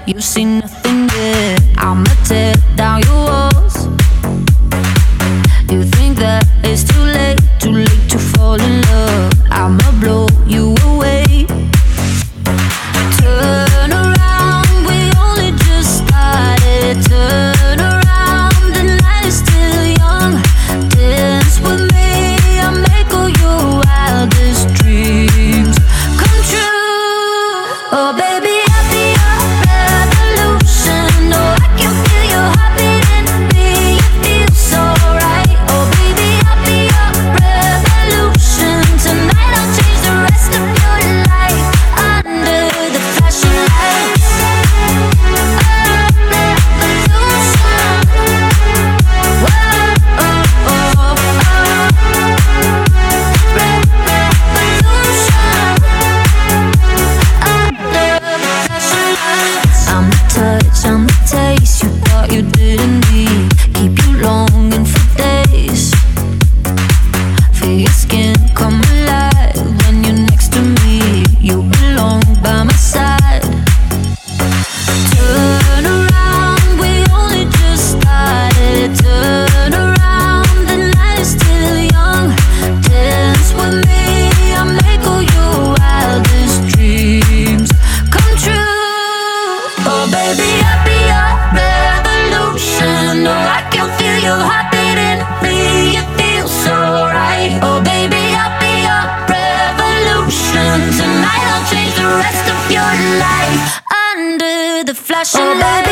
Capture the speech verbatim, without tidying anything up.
You see nothing yet. I'ma tear down your walls. You think that it's too late, too late to fall in love. I'ma blow you away. Turn around, we only just started. Turn around, the night is still young. Dance with me, I'll make all your wildest dreams come true. Oh baby, I'll be your revolution. Oh, I can feel your heartbeat in me. It feels so right. Oh baby, I'll be your revolution. Tonight I'll change the rest of your life under the flashing lights. Oh, revolution. Whoa, oh, oh, oh. I'm the touch, I'm the taste you thought you didn't need. Keep you longing for days. Feel your skin come alive when you're next to me. You belong by my side. Turn around, we only just started. Turn around, the night is still young. Dance with me, I'll make all your wildest dreams come true. Oh baby, I'll be your revolution. Oh, I can feel your heartbeat in me. It feels so right. Oh baby, I'll be your revolution. Tonight I'll change the rest of your life under the flashing lights.